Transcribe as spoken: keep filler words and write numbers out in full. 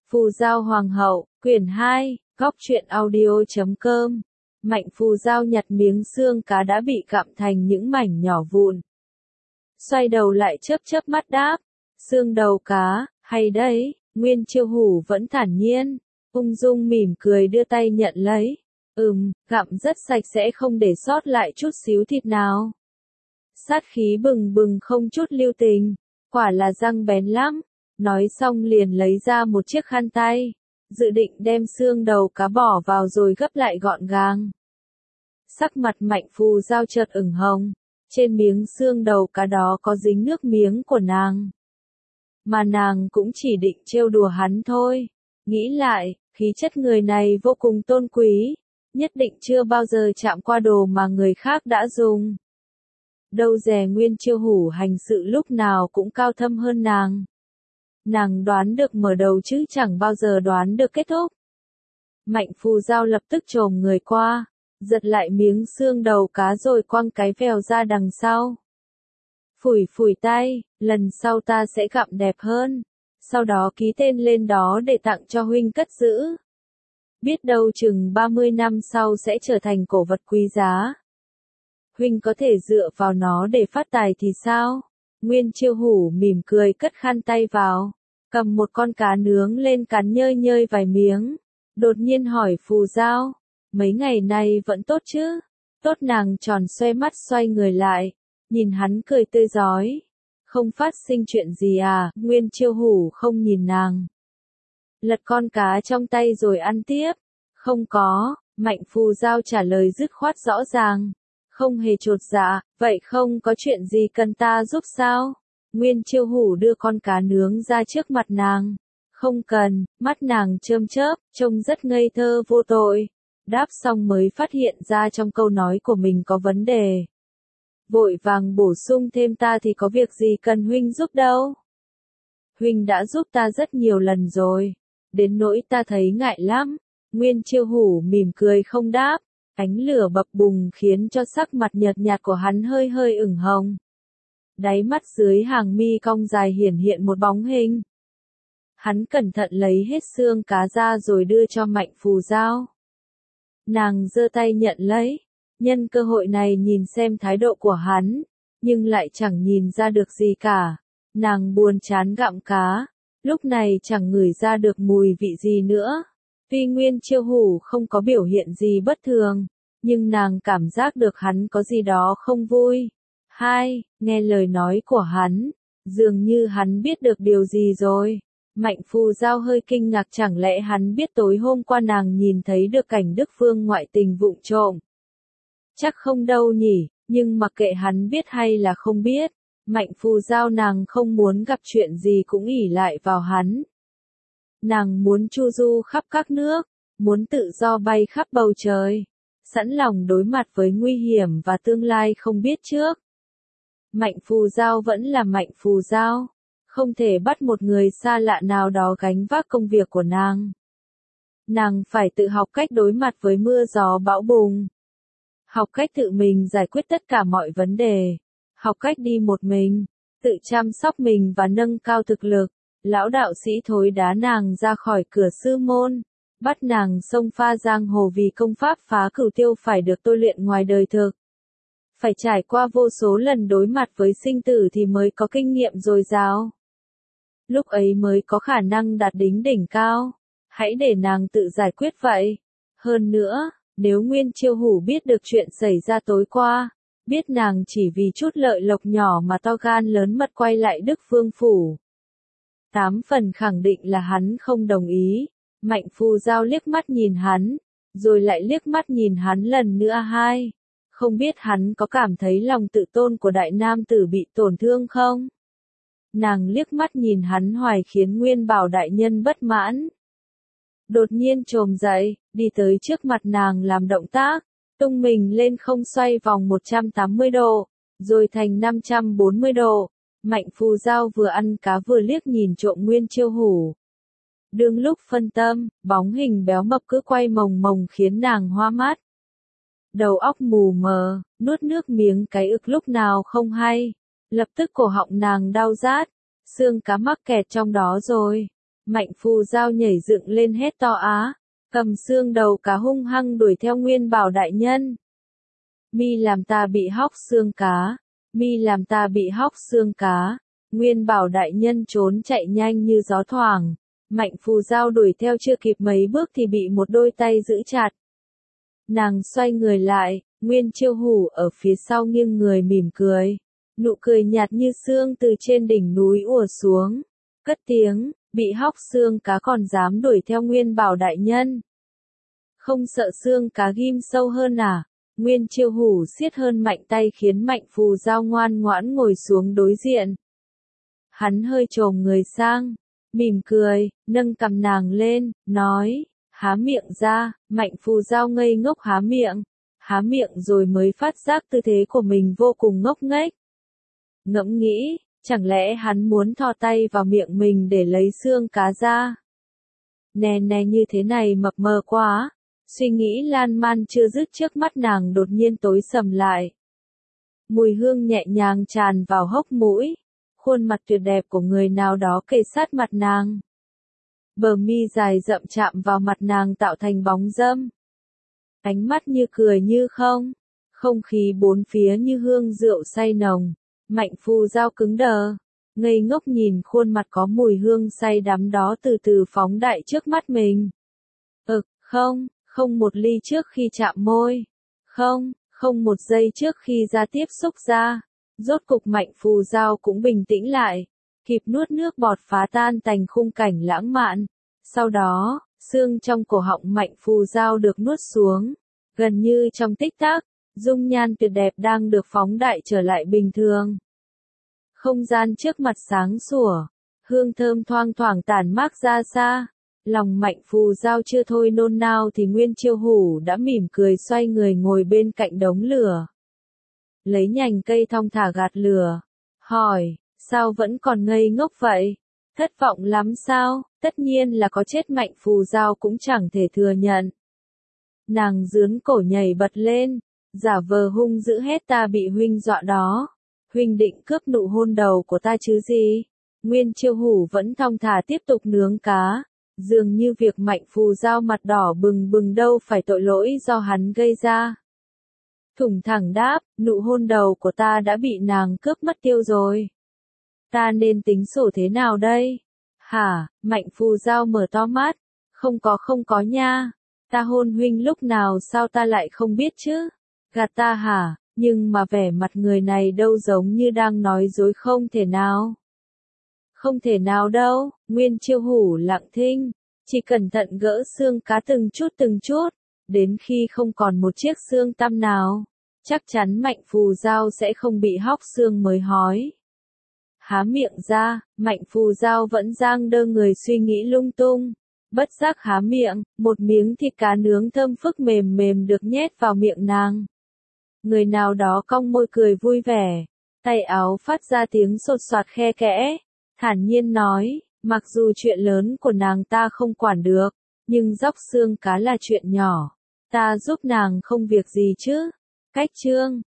Phù Giao Hoàng hậu, quyển hai, góc truyện audio chấm com. Mạnh Phù Giao nhặt miếng xương cá đã bị gặm thành những mảnh nhỏ vụn. Xoay đầu lại chớp chớp mắt đáp, xương đầu cá, hay đấy. Nguyên Chiêu Hủ vẫn thản nhiên, ung dung mỉm cười đưa tay nhận lấy. Ừm, gặm rất sạch sẽ không để sót lại chút xíu thịt nào. Sát khí bừng bừng không chút lưu tình, quả là răng bén lắm. Nói xong liền lấy ra một chiếc khăn tay, dự định đem xương đầu cá bỏ vào rồi gấp lại gọn gàng. Sắc mặt Mạnh Phù Giao chợt ửng hồng, trên miếng xương đầu cá đó có dính nước miếng của nàng. Mà nàng cũng chỉ định trêu đùa hắn thôi. Nghĩ lại, khí chất người này vô cùng tôn quý, nhất định chưa bao giờ chạm qua đồ mà người khác đã dùng. Đâu dè Nguyên Chiêu Hủ hành sự lúc nào cũng cao thâm hơn nàng. Nàng đoán được mở đầu chứ chẳng bao giờ đoán được kết thúc. Mạnh Phù Giao lập tức chồm người qua, giật lại miếng xương đầu cá rồi quăng cái vèo ra đằng sau. Phủi phủi tay, lần sau ta sẽ gặm đẹp hơn, sau đó ký tên lên đó để tặng cho huynh cất giữ. Biết đâu chừng ba mươi năm sau sẽ trở thành cổ vật quý giá. Huynh có thể dựa vào nó để phát tài thì sao? Nguyên Chiêu Hủ mỉm cười cất khăn tay vào, cầm một con cá nướng lên cắn nhơi nhơi vài miếng, đột nhiên hỏi Phù Giao, mấy ngày nay vẫn tốt chứ? Tốt. Nàng tròn xoe mắt xoay người lại, nhìn hắn cười tươi rói. Không phát sinh chuyện gì à? Nguyên Chiêu Hủ không nhìn nàng, lật con cá trong tay rồi ăn tiếp. Không có. Mạnh Phù Giao trả lời dứt khoát rõ ràng, không hề chột dạ. Vậy không có chuyện gì cần ta giúp sao? Nguyên Chiêu Hủ đưa con cá nướng ra trước mặt nàng. Không cần. Mắt nàng chớm chớp, trông rất ngây thơ vô tội. Đáp xong mới phát hiện ra trong câu nói của mình có vấn đề. Vội vàng bổ sung thêm, ta thì có việc gì cần huynh giúp đâu. Huynh đã giúp ta rất nhiều lần rồi, đến nỗi ta thấy ngại lắm. Nguyên Chiêu Hủ mỉm cười không đáp, ánh lửa bập bùng khiến cho sắc mặt nhợt nhạt của hắn hơi hơi ửng hồng. Đáy mắt dưới hàng mi cong dài hiển hiện một bóng hình. Hắn cẩn thận lấy hết xương cá ra rồi đưa cho Mạnh Phù Giao. Nàng giơ tay nhận lấy, nhân cơ hội này nhìn xem thái độ của hắn, nhưng lại chẳng nhìn ra được gì cả. Nàng buồn chán gặm cá, lúc này chẳng ngửi ra được mùi vị gì nữa. Tuy Nguyên Chiêu Hủ không có biểu hiện gì bất thường, nhưng nàng cảm giác được hắn có gì đó không vui. Hai, nghe lời nói của hắn, dường như hắn biết được điều gì rồi. Mạnh Phù Giao hơi kinh ngạc, chẳng lẽ hắn biết tối hôm qua nàng nhìn thấy được cảnh Đức Phương ngoại tình vụng trộm. Chắc không đâu nhỉ, nhưng mặc kệ hắn biết hay là không biết, Mạnh Phù Giao nàng không muốn gặp chuyện gì cũng ỷ lại vào hắn. Nàng muốn chu du khắp các nước, muốn tự do bay khắp bầu trời, sẵn lòng đối mặt với nguy hiểm và tương lai không biết trước. Mạnh Phù Giao vẫn là Mạnh Phù Giao, không thể bắt một người xa lạ nào đó gánh vác công việc của nàng. Nàng phải tự học cách đối mặt với mưa gió bão bùng, học cách tự mình giải quyết tất cả mọi vấn đề, học cách đi một mình, tự chăm sóc mình và nâng cao thực lực. Lão đạo sĩ thối đá nàng ra khỏi cửa sư môn, bắt nàng xông pha giang hồ vì công pháp phá cửu tiêu phải được tôi luyện ngoài đời thực. Phải trải qua vô số lần đối mặt với sinh tử thì mới có kinh nghiệm dồi dào. Lúc ấy mới có khả năng đạt đến đỉnh cao. Hãy để nàng tự giải quyết vậy. Hơn nữa, nếu Nguyên Chiêu Hủ biết được chuyện xảy ra tối qua, biết nàng chỉ vì chút lợi lộc nhỏ mà to gan lớn mật quay lại Đức Phương phủ, tám phần khẳng định là hắn không đồng ý. Mạnh Phù Giao liếc mắt nhìn hắn, rồi lại liếc mắt nhìn hắn lần nữa. Hai, không biết hắn có cảm thấy lòng tự tôn của đại nam tử bị tổn thương không? Nàng liếc mắt nhìn hắn hoài khiến Nguyên Bảo đại nhân bất mãn. Đột nhiên chồm dậy, đi tới trước mặt nàng làm động tác, tung mình lên không xoay vòng một trăm tám mươi độ, rồi thành năm trăm bốn mươi độ. Mạnh Phù Giao vừa ăn cá vừa liếc nhìn trộm Nguyên Chiêu Hủ. Đương lúc phân tâm, bóng hình béo mập cứ quay mồng mồng khiến nàng hoa mắt. Đầu óc mù mờ, nuốt nước miếng cái ực lúc nào không hay. Lập tức cổ họng nàng đau rát, xương cá mắc kẹt trong đó rồi. Mạnh Phù Giao nhảy dựng lên hét to á, cầm xương đầu cá hung hăng đuổi theo Nguyên Bảo đại nhân. Mi làm ta bị hóc xương cá, mi làm ta bị hóc xương cá. Nguyên Bảo đại nhân trốn chạy nhanh như gió thoảng, Mạnh Phù Giao đuổi theo chưa kịp mấy bước thì bị một đôi tay giữ chặt. Nàng xoay người lại, Nguyên Chiêu Hủ ở phía sau nghiêng người mỉm cười, nụ cười nhạt như sương từ trên đỉnh núi ùa xuống, cất tiếng, bị hóc xương cá còn dám đuổi theo Nguyên Bảo đại nhân. Không sợ xương cá ghim sâu hơn à? Nguyên Chiêu Hủ siết hơn mạnh tay khiến Mạnh Phù Giao ngoan ngoãn ngồi xuống đối diện. Hắn hơi chồm người sang, mỉm cười, nâng cằm nàng lên, nói, há miệng ra. Mạnh Phù Giao ngây ngốc há miệng, há miệng rồi mới phát giác tư thế của mình vô cùng ngốc nghếch. Ngẫm nghĩ, chẳng lẽ hắn muốn thò tay vào miệng mình để lấy xương cá ra? Nè nè như thế này mập mờ quá. Suy nghĩ lan man chưa dứt trước mắt nàng đột nhiên tối sầm lại. Mùi hương nhẹ nhàng tràn vào hốc mũi, khuôn mặt tuyệt đẹp của người nào đó kề sát mặt nàng. Bờ mi dài rậm chạm vào mặt nàng tạo thành bóng râm. Ánh mắt như cười như không, không khí bốn phía như hương rượu say nồng. Mạnh Phù Giao cứng đờ, ngây ngốc nhìn khuôn mặt có mùi hương say đắm đó từ từ phóng đại trước mắt mình. Ực, không. Không một ly trước khi chạm môi. Không, không một giây trước khi ra tiếp xúc ra. Rốt cục Mạnh Phù Giao cũng bình tĩnh lại, kịp nuốt nước bọt phá tan thành khung cảnh lãng mạn. Sau đó, xương trong cổ họng Mạnh Phù Giao được nuốt xuống. Gần như trong tích tắc, dung nhan tuyệt đẹp đang được phóng đại trở lại bình thường. Không gian trước mặt sáng sủa, hương thơm thoang thoảng tản mát ra xa. Lòng Mạnh Phù Giao chưa thôi nôn nao thì Nguyên Chiêu Hủ đã mỉm cười xoay người ngồi bên cạnh đống lửa. Lấy nhành cây thong thả gạt lửa. Hỏi, sao vẫn còn ngây ngốc vậy? Thất vọng lắm sao? Tất nhiên là có chết Mạnh Phù Giao cũng chẳng thể thừa nhận. Nàng dướn cổ nhảy bật lên, giả vờ hung dữ hét ta bị huynh dọa đó. Huynh định cướp nụ hôn đầu của ta chứ gì? Nguyên Chiêu Hủ vẫn thong thả tiếp tục nướng cá. Dường như việc Mạnh Phù Giao mặt đỏ bừng bừng đâu phải tội lỗi do hắn gây ra. Thủng thẳng đáp, nụ hôn đầu của ta đã bị nàng cướp mất tiêu rồi. Ta nên tính sổ thế nào đây? Hả? Mạnh Phù Giao mở to mắt. Không có không có nha. Ta hôn huynh lúc nào sao ta lại không biết chứ? Gạt ta hả? Nhưng mà vẻ mặt người này đâu giống như đang nói dối không thể nào. Không thể nào đâu, Nguyên Chiêu Hủ lặng thinh, chỉ cẩn thận gỡ xương cá từng chút từng chút, đến khi không còn một chiếc xương tăm nào, chắc chắn Mạnh Phù Giao sẽ không bị hóc xương mới hói. Há miệng ra, Mạnh Phù Giao vẫn giang đơ người suy nghĩ lung tung, bất giác há miệng, một miếng thịt cá nướng thơm phức mềm mềm được nhét vào miệng nàng. Người nào đó cong môi cười vui vẻ, tay áo phát ra tiếng sột soạt khe kẽ. Thản nhiên nói, mặc dù chuyện lớn của nàng ta không quản được, nhưng dóc xương cá là chuyện nhỏ. Ta giúp nàng không việc gì chứ. Cách chương